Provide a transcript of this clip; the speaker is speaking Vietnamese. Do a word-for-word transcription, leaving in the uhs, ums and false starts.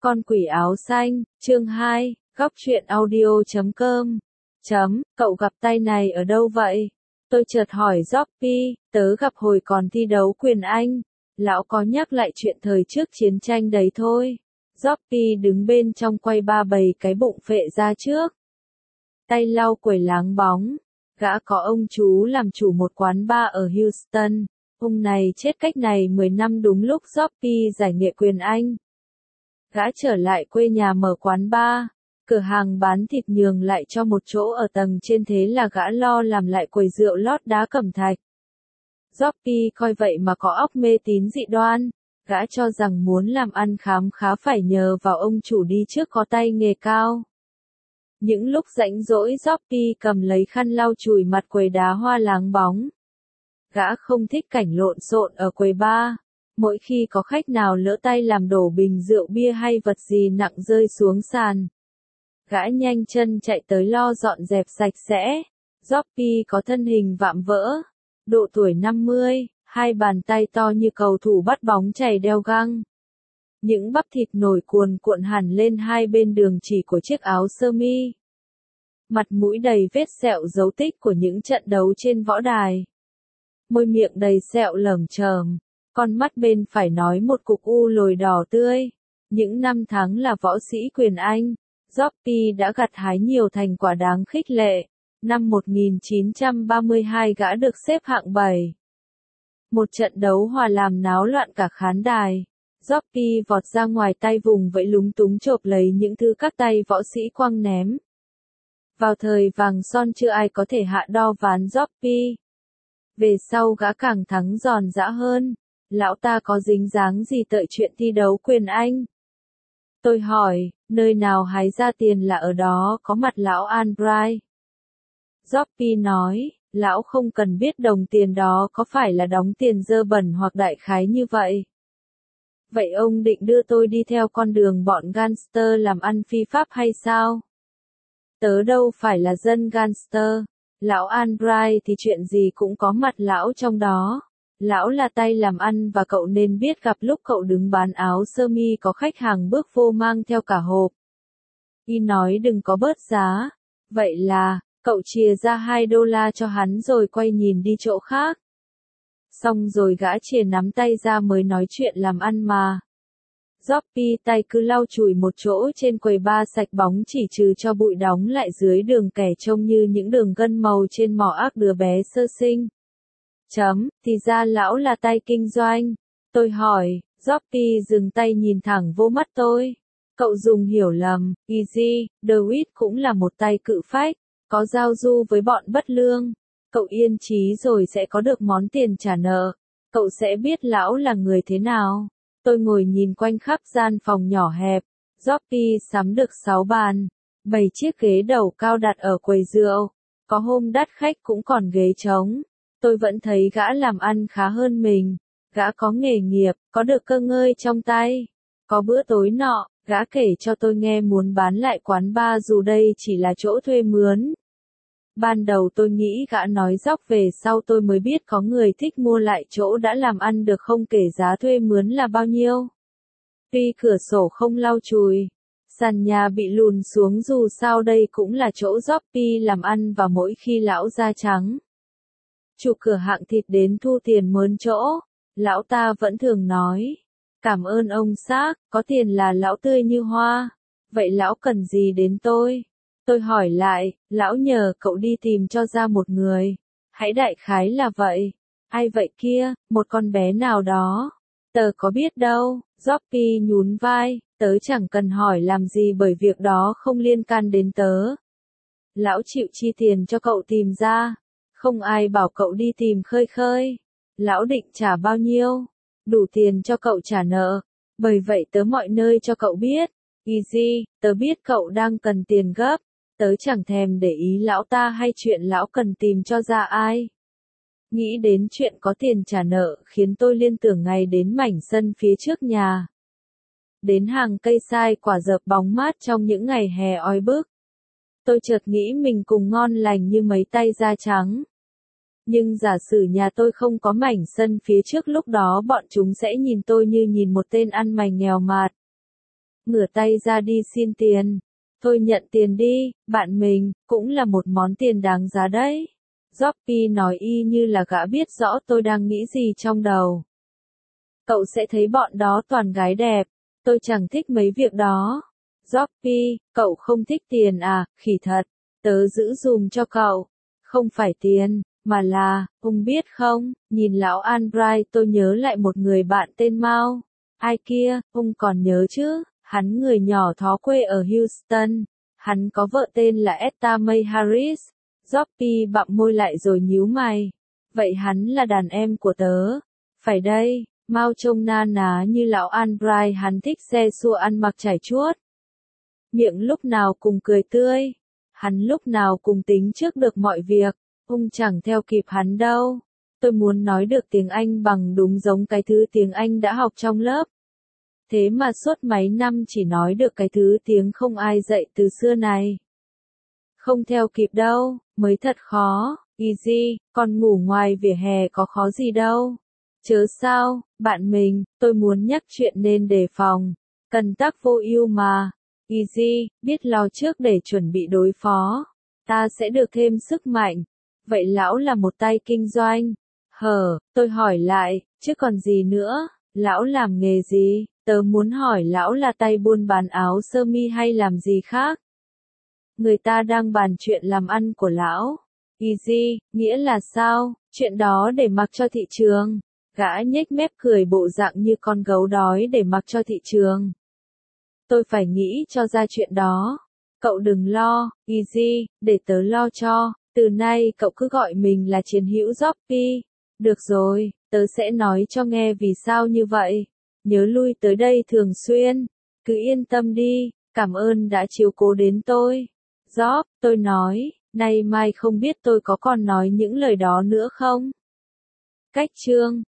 Con quỷ áo xanh, chương hai, góc truyện audio chấm com. Chấm, cậu gặp tay này ở đâu vậy? Tôi chợt hỏi Joppy, tớ gặp hồi còn thi đấu quyền Anh. Lão có nhắc lại chuyện thời trước chiến tranh đấy thôi. Joppy đứng bên trong quay ba bầy cái bụng phệ ra trước. Tay lau quầy láng bóng. Gã có ông chú làm chủ một quán bar ở Houston. Ông này chết cách này mười năm đúng lúc Joppy giải nghệ quyền Anh. Gã trở lại quê nhà mở quán bar, cửa hàng bán thịt nhường lại cho một chỗ ở tầng trên, thế là gã lo làm lại quầy rượu lót đá cẩm thạch. Joppy coi vậy mà có óc mê tín dị đoan, gã cho rằng muốn làm ăn khám khá phải nhờ vào ông chủ đi trước có tay nghề cao. Những lúc rảnh rỗi Joppy cầm lấy khăn lau chùi mặt quầy đá hoa láng bóng. Gã không thích cảnh lộn xộn ở quầy bar. Mỗi khi có khách nào lỡ tay làm đổ bình rượu bia hay vật gì nặng rơi xuống sàn, gã nhanh chân chạy tới lo dọn dẹp sạch sẽ. Joppy có thân hình vạm vỡ, độ tuổi năm mươi, hai bàn tay to như cầu thủ bắt bóng chày đeo găng. Những bắp thịt nổi cuồn cuộn hẳn lên hai bên đường chỉ của chiếc áo sơ mi. Mặt mũi đầy vết sẹo dấu tích của những trận đấu trên võ đài. Môi miệng đầy sẹo lởm chởm. Con mắt bên phải nói một cục u lồi đỏ tươi. Những năm tháng là võ sĩ quyền Anh, Joppy đã gặt hái nhiều thành quả đáng khích lệ. Năm một nghìn chín trăm ba mươi hai gã được xếp hạng bảy. Một trận đấu hòa làm náo loạn cả khán đài. Joppy vọt ra ngoài, tay vùng vẫy lúng túng chộp lấy những thứ các tay võ sĩ quăng ném. Vào thời vàng son chưa ai có thể hạ đo ván Joppy. Về sau gã càng thắng giòn giã hơn. Lão ta có dính dáng gì tới chuyện thi đấu quyền Anh? Tôi hỏi, nơi nào hái ra tiền là ở đó có mặt lão Albright. Joppy nói, lão không cần biết đồng tiền đó có phải là đóng tiền dơ bẩn hoặc đại khái như vậy. Vậy ông định đưa tôi đi theo con đường bọn gangster làm ăn phi pháp hay sao? Tớ đâu phải là dân gangster. Lão Albright thì chuyện gì cũng có mặt lão trong đó. Lão là tay làm ăn và cậu nên biết gặp lúc cậu đứng bán áo sơ mi có khách hàng bước vô mang theo cả hộp. Y nói đừng có bớt giá. Vậy là, cậu chìa ra hai đô la cho hắn rồi quay nhìn đi chỗ khác. Xong rồi gã chìa nắm tay ra mới nói chuyện làm ăn mà. Joppy tay cứ lau chùi một chỗ trên quầy bar sạch bóng chỉ trừ cho bụi đóng lại dưới đường kẻ trông như những đường gân màu trên mỏ ác đứa bé sơ sinh. Chấm, thì ra lão là tay kinh doanh. Tôi hỏi, Joppy dừng tay nhìn thẳng vô mắt tôi. Cậu dùng hiểu lầm, Easy, DeWitt cũng là một tay cự phách, có giao du với bọn bất lương. Cậu yên trí rồi sẽ có được món tiền trả nợ. Cậu sẽ biết lão là người thế nào. Tôi ngồi nhìn quanh khắp gian phòng nhỏ hẹp. Joppy sắm được sáu bàn, bảy chiếc ghế đầu cao đặt ở quầy rượu. Có hôm đắt khách cũng còn ghế trống. Tôi vẫn thấy gã làm ăn khá hơn mình. Gã có nghề nghiệp, có được cơ ngơi trong tay. Có bữa tối nọ, gã kể cho tôi nghe muốn bán lại quán bar dù đây chỉ là chỗ thuê mướn. Ban đầu tôi nghĩ gã nói dóc, về sau tôi mới biết có người thích mua lại chỗ đã làm ăn được không kể giá thuê mướn là bao nhiêu. Tuy cửa sổ không lau chùi, sàn nhà bị lùn xuống, dù sao đây cũng là chỗ Joppy làm ăn và mỗi khi lão da trắng, chủ cửa hàng thịt đến thu tiền mướn chỗ, lão ta vẫn thường nói, cảm ơn ông xác, có tiền là lão tươi như hoa. Vậy lão cần gì đến tôi? Tôi hỏi lại, lão nhờ cậu đi tìm cho ra một người. Hãy đại khái là vậy. Ai vậy kia, một con bé nào đó. Tớ có biết đâu. Joppy nhún vai, tớ chẳng cần hỏi làm gì bởi việc đó không liên can đến tớ. Lão chịu chi tiền cho cậu tìm ra. Không ai bảo cậu đi tìm khơi khơi. Lão định trả bao nhiêu? Đủ tiền cho cậu trả nợ. Bởi vậy tớ mọi nơi cho cậu biết. Easy, tớ biết cậu đang cần tiền gấp. Tớ chẳng thèm để ý lão ta hay chuyện lão cần tìm cho ra ai. Nghĩ đến chuyện có tiền trả nợ khiến tôi liên tưởng ngay đến mảnh sân phía trước nhà. Đến hàng cây sai quả dợp bóng mát trong những ngày hè oi bức. Tôi chợt nghĩ mình cùng ngon lành như mấy tay da trắng. Nhưng giả sử nhà tôi không có mảnh sân phía trước, lúc đó bọn chúng sẽ nhìn tôi như nhìn một tên ăn mày nghèo mạt. ngửa tay ra đi xin tiền. Thôi nhận tiền đi, bạn mình, cũng là một món tiền đáng giá đấy. Joppy nói y như là gã biết rõ tôi đang nghĩ gì trong đầu. Cậu sẽ thấy bọn đó toàn gái đẹp, tôi chẳng thích mấy việc đó. Joppy, cậu không thích tiền à, khỉ thật, tớ giữ dùm cho cậu. Không phải tiền, mà là, ông biết không, nhìn lão Albright tôi nhớ lại một người bạn tên Mao. Ai kia, ông còn nhớ chứ, hắn người nhỏ thó quê ở Houston. Hắn có vợ tên là Etta May Harris. Joppy bặm môi lại rồi nhíu mày. Vậy hắn là đàn em của tớ. Phải đây, Mao trông na ná như lão Albright, hắn thích xe xua ăn mặc trải chuốt. Miệng lúc nào cùng cười tươi. Hắn lúc nào cùng tính trước được mọi việc. Ông chẳng theo kịp hắn đâu. Tôi muốn nói được tiếng Anh bằng đúng giống cái thứ tiếng Anh đã học trong lớp. Thế mà suốt mấy năm chỉ nói được cái thứ tiếng không ai dạy từ xưa này. Không theo kịp đâu, mới thật khó. Easy, con ngủ ngoài vỉa hè có khó gì đâu. Chớ sao, bạn mình, tôi muốn nhắc chuyện nên đề phòng. Cần tắc vô ưu mà. Easy, biết lo trước để chuẩn bị đối phó. Ta sẽ được thêm sức mạnh. Vậy lão là một tay kinh doanh. Hờ, tôi hỏi lại, chứ còn gì nữa, lão làm nghề gì? Tớ muốn hỏi lão là tay buôn bán áo sơ mi hay làm gì khác? Người ta đang bàn chuyện làm ăn của lão. Easy, nghĩa là sao? Chuyện đó để mặc cho thị trường. Gã nhếch mép cười bộ dạng như con gấu đói để mặc cho thị trường. Tôi phải nghĩ cho ra chuyện đó. Cậu đừng lo, Easy, để tớ lo cho. Từ nay cậu cứ gọi mình là chiến hữu Joppy. Được rồi, tớ sẽ nói cho nghe vì sao như vậy. Nhớ lui tới đây thường xuyên. Cứ yên tâm đi, cảm ơn đã chiếu cố đến tôi. Job, tôi nói, nay mai không biết tôi có còn nói những lời đó nữa không? Cách chương